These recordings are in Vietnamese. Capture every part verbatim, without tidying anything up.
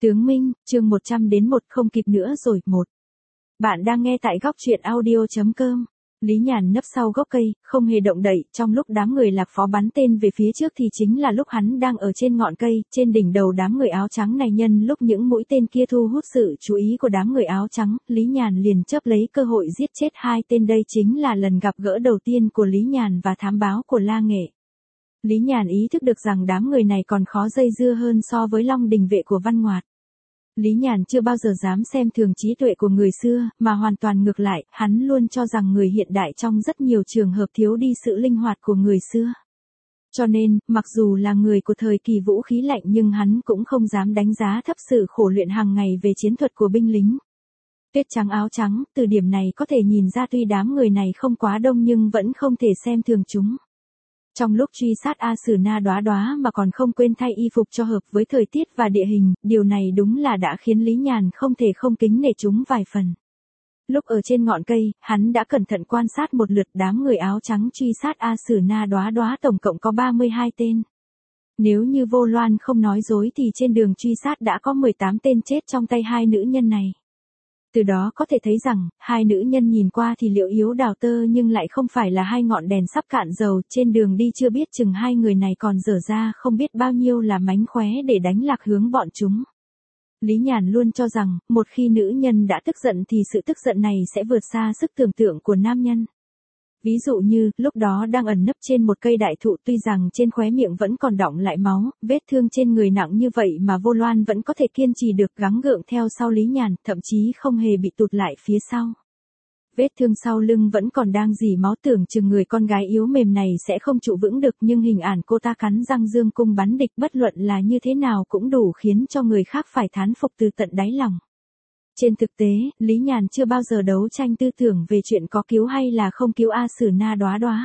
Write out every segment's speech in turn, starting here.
Tướng Minh, chương một trăm đến một không kịp nữa rồi, một. Bạn đang nghe tại góc truyện audio.com. Lý Nhàn nấp sau gốc cây, không hề động đậy, trong lúc đám người Lạc Phó bắn tên về phía trước thì chính là lúc hắn đang ở trên ngọn cây, trên đỉnh đầu đám người áo trắng này. Nhân lúc những mũi tên kia thu hút sự chú ý của đám người áo trắng, Lý Nhàn liền chớp lấy cơ hội giết chết hai tên. Đây chính là lần gặp gỡ đầu tiên của Lý Nhàn và thám báo của La Nghệ. Lý Nhàn ý thức được rằng đám người này còn khó dây dưa hơn so với Long Đình vệ của Văn Ngoạt. Lý Nhàn chưa bao giờ dám xem thường trí tuệ của người xưa, mà hoàn toàn ngược lại, hắn luôn cho rằng người hiện đại trong rất nhiều trường hợp thiếu đi sự linh hoạt của người xưa. Cho nên, mặc dù là người của thời kỳ vũ khí lạnh nhưng hắn cũng không dám đánh giá thấp sự khổ luyện hàng ngày về chiến thuật của binh lính. Tuyết trắng áo trắng, từ điểm này có thể nhìn ra tuy đám người này không quá đông nhưng vẫn không thể xem thường chúng. Trong lúc truy sát A Sử Na Đóa Đóa mà còn không quên thay y phục cho hợp với thời tiết và địa hình, điều này đúng là đã khiến Lý Nhàn không thể không kính nể chúng vài phần. Lúc ở trên ngọn cây, hắn đã cẩn thận quan sát một lượt đám người áo trắng truy sát A Sử Na Đóa Đóa tổng cộng có ba mươi hai tên. Nếu như Vô Loan không nói dối thì trên đường truy sát đã có mười tám tên chết trong tay hai nữ nhân này. Từ đó có thể thấy rằng, hai nữ nhân nhìn qua thì liệu yếu đào tơ nhưng lại không phải là hai ngọn đèn sắp cạn dầu. Trên đường đi chưa biết chừng hai người này còn dở ra không biết bao nhiêu là mánh khóe để đánh lạc hướng bọn chúng. Lý Nhàn luôn cho rằng, một khi nữ nhân đã tức giận thì sự tức giận này sẽ vượt xa sức tưởng tượng của nam nhân. Ví dụ như, lúc đó đang ẩn nấp trên một cây đại thụ, tuy rằng trên khóe miệng vẫn còn đọng lại máu, vết thương trên người nặng như vậy mà Vô Loan vẫn có thể kiên trì được gắng gượng theo sau Lý Nhàn, thậm chí không hề bị tụt lại phía sau. Vết thương sau lưng vẫn còn đang rỉ máu, tưởng chừng người con gái yếu mềm này sẽ không trụ vững được, nhưng hình ảnh cô ta cắn răng dương cung bắn địch bất luận là như thế nào cũng đủ khiến cho người khác phải thán phục từ tận đáy lòng. Trên thực tế, Lý Nhàn chưa bao giờ đấu tranh tư tưởng về chuyện có cứu hay là không cứu A Sử Na Đóa Đóa.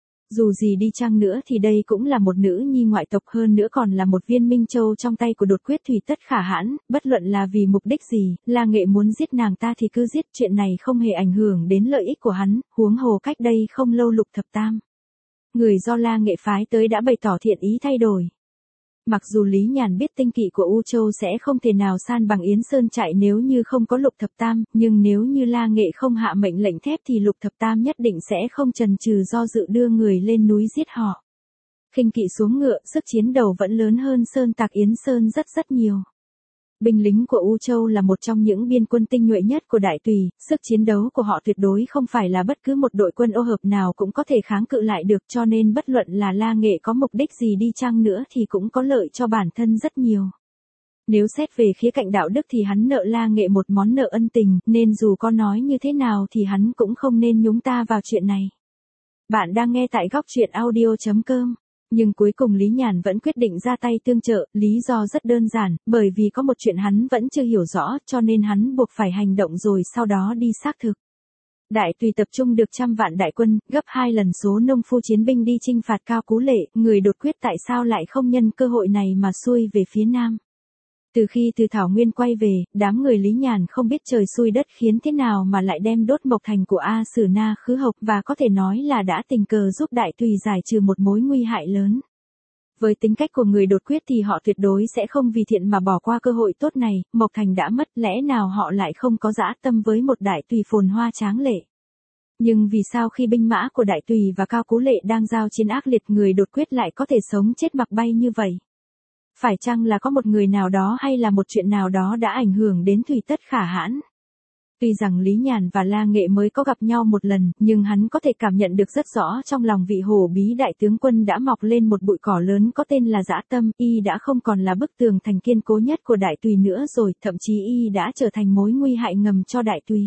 Dù gì đi chăng nữa thì đây cũng là một nữ nhi ngoại tộc, hơn nữa còn là một viên minh châu trong tay của Đột Quyết Thủy Tất Khả Hãn, bất luận là vì mục đích gì, La Nghệ muốn giết nàng ta thì cứ giết, chuyện này không hề ảnh hưởng đến lợi ích của hắn, huống hồ cách đây không lâu Lục Thập Tam, người do La Nghệ phái tới, đã bày tỏ thiện ý thay đổi. Mặc dù Lý Nhàn biết tinh kỵ của U Châu sẽ không thể nào san bằng Yến Sơn Trại nếu như không có Lục Thập Tam, nhưng nếu như La Nghệ không hạ mệnh lệnh thép thì Lục Thập Tam nhất định sẽ không chần chừ do dự đưa người lên núi giết họ. Khinh kỵ xuống ngựa, sức chiến đầu vẫn lớn hơn Sơn Tạc Yến Sơn rất rất nhiều. Binh lính của U Châu là một trong những biên quân tinh nhuệ nhất của Đại Tùy, sức chiến đấu của họ tuyệt đối không phải là bất cứ một đội quân ô hợp nào cũng có thể kháng cự lại được, cho nên bất luận là La Nghệ có mục đích gì đi chăng nữa thì cũng có lợi cho bản thân rất nhiều. Nếu xét về khía cạnh đạo đức thì hắn nợ La Nghệ một món nợ ân tình, nên dù có nói như thế nào thì hắn cũng không nên nhúng ta vào chuyện này. Bạn đang nghe tại góc truyện audio.com. Nhưng cuối cùng Lý Nhàn vẫn quyết định ra tay tương trợ, lý do rất đơn giản, bởi vì có một chuyện hắn vẫn chưa hiểu rõ, cho nên hắn buộc phải hành động rồi sau đó đi xác thực. Đại Tùy tập trung được trăm vạn đại quân, gấp hai lần số nông phu chiến binh đi chinh phạt Cao Cú Lệ, người Đột Quyết tại sao lại không nhân cơ hội này mà xuôi về phía nam. Từ khi từ Thảo Nguyên quay về, đám người Lý Nhàn không biết trời xui đất khiến thế nào mà lại đem đốt Mộc Thành của A Sử Na Khứ Hộc, và có thể nói là đã tình cờ giúp Đại Tùy giải trừ một mối nguy hại lớn. Với tính cách của người Đột Quyết thì họ tuyệt đối sẽ không vì thiện mà bỏ qua cơ hội tốt này, Mộc Thành đã mất, lẽ nào họ lại không có dã tâm với một Đại Tùy phồn hoa tráng lệ. Nhưng vì sao khi binh mã của Đại Tùy và Cao Cú Lệ đang giao chiến ác liệt, người Đột Quyết lại có thể sống chết mặc bay như vậy? Phải chăng là có một người nào đó hay là một chuyện nào đó đã ảnh hưởng đến Thủy Tất Khả Hãn? Tuy rằng Lý Nhàn và La Nghệ mới có gặp nhau một lần, nhưng hắn có thể cảm nhận được rất rõ trong lòng vị hổ bí đại tướng quân đã mọc lên một bụi cỏ lớn có tên là dã tâm, y đã không còn là bức tường thành kiên cố nhất của Đại Tùy nữa rồi, thậm chí y đã trở thành mối nguy hại ngầm cho Đại Tùy.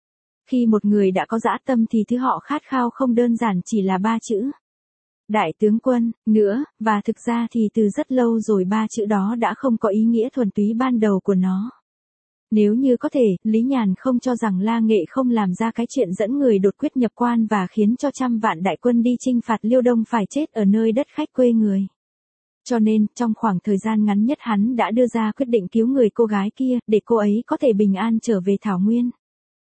Khi một người đã có dã tâm thì thứ họ khát khao không đơn giản chỉ là ba chữ Đại tướng quân, nữa, và thực ra thì từ rất lâu rồi ba chữ đó đã không có ý nghĩa thuần túy ban đầu của nó. Nếu như có thể, Lý Nhàn không cho rằng La Nghệ không làm ra cái chuyện dẫn người Đột Quyết nhập quan và khiến cho trăm vạn đại quân đi chinh phạt Liêu Đông phải chết ở nơi đất khách quê người. Cho nên, trong khoảng thời gian ngắn nhất hắn đã đưa ra quyết định cứu người cô gái kia, để cô ấy có thể bình an trở về Thảo Nguyên.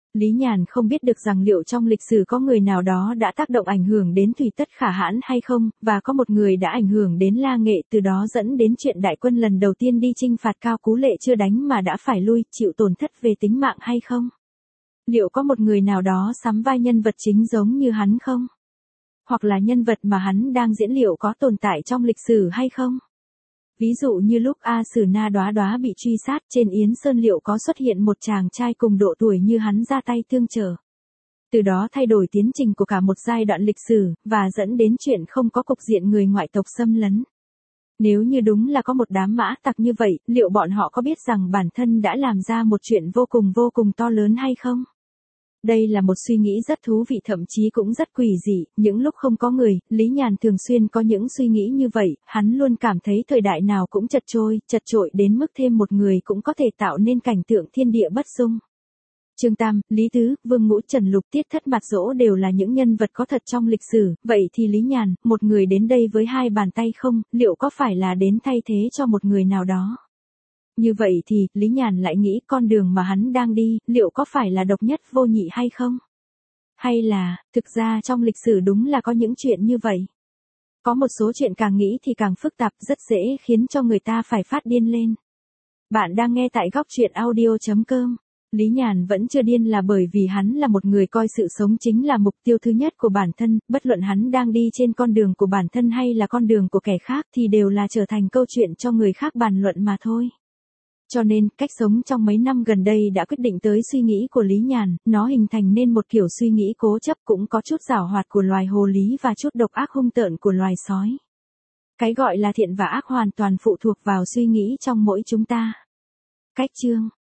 Lý Nhàn không biết được rằng liệu trong lịch sử có người nào đó đã tác động ảnh hưởng đến Thủy Tất Khả Hãn hay không, và có một người đã ảnh hưởng đến La Nghệ từ đó dẫn đến chuyện đại quân lần đầu tiên đi chinh phạt Cao Cú Lệ chưa đánh mà đã phải lui, chịu tổn thất về tính mạng hay không? Liệu có một người nào đó sắm vai nhân vật chính giống như hắn không? Hoặc là nhân vật mà hắn đang diễn liệu có tồn tại trong lịch sử hay không? Ví dụ như lúc A Sử Na Đóa Đóa bị truy sát trên Yến Sơn liệu có xuất hiện một chàng trai cùng độ tuổi như hắn ra tay tương trợ. Từ đó thay đổi tiến trình của cả một giai đoạn lịch sử, và dẫn đến chuyện không có cục diện người ngoại tộc xâm lấn. Nếu như đúng là có một đám mã tặc như vậy, liệu bọn họ có biết rằng bản thân đã làm ra một chuyện vô cùng vô cùng to lớn hay không? Đây là một suy nghĩ rất thú vị, thậm chí cũng rất quỷ dị. Những lúc không có người, Lý Nhàn thường xuyên có những suy nghĩ như vậy, hắn luôn cảm thấy thời đại nào cũng chật trôi, chật trội đến mức thêm một người cũng có thể tạo nên cảnh tượng thiên địa bất dung. Trương Tam, Lý Tứ, Vương Ngũ, Trần Lục, Tiết Thất, Mạt Dỗ đều là những nhân vật có thật trong lịch sử, vậy thì Lý Nhàn, một người đến đây với hai bàn tay không, liệu có phải là đến thay thế cho một người nào đó? Như vậy thì, Lý Nhàn lại nghĩ con đường mà hắn đang đi, liệu có phải là độc nhất vô nhị hay không? Hay là, thực ra trong lịch sử đúng là có những chuyện như vậy. Có một số chuyện càng nghĩ thì càng phức tạp, rất dễ khiến cho người ta phải phát điên lên. Bạn đang nghe tại góc truyện audio chấm com. Lý Nhàn vẫn chưa điên là bởi vì hắn là một người coi sự sống chính là mục tiêu thứ nhất của bản thân, bất luận hắn đang đi trên con đường của bản thân hay là con đường của kẻ khác thì đều là trở thành câu chuyện cho người khác bàn luận mà thôi. Cho nên, cách sống trong mấy năm gần đây đã quyết định tới suy nghĩ của Lý Nhàn, nó hình thành nên một kiểu suy nghĩ cố chấp, cũng có chút giảo hoạt của loài hồ lý và chút độc ác hung tợn của loài sói. Cái gọi là thiện và ác hoàn toàn phụ thuộc vào suy nghĩ trong mỗi chúng ta. Cách chương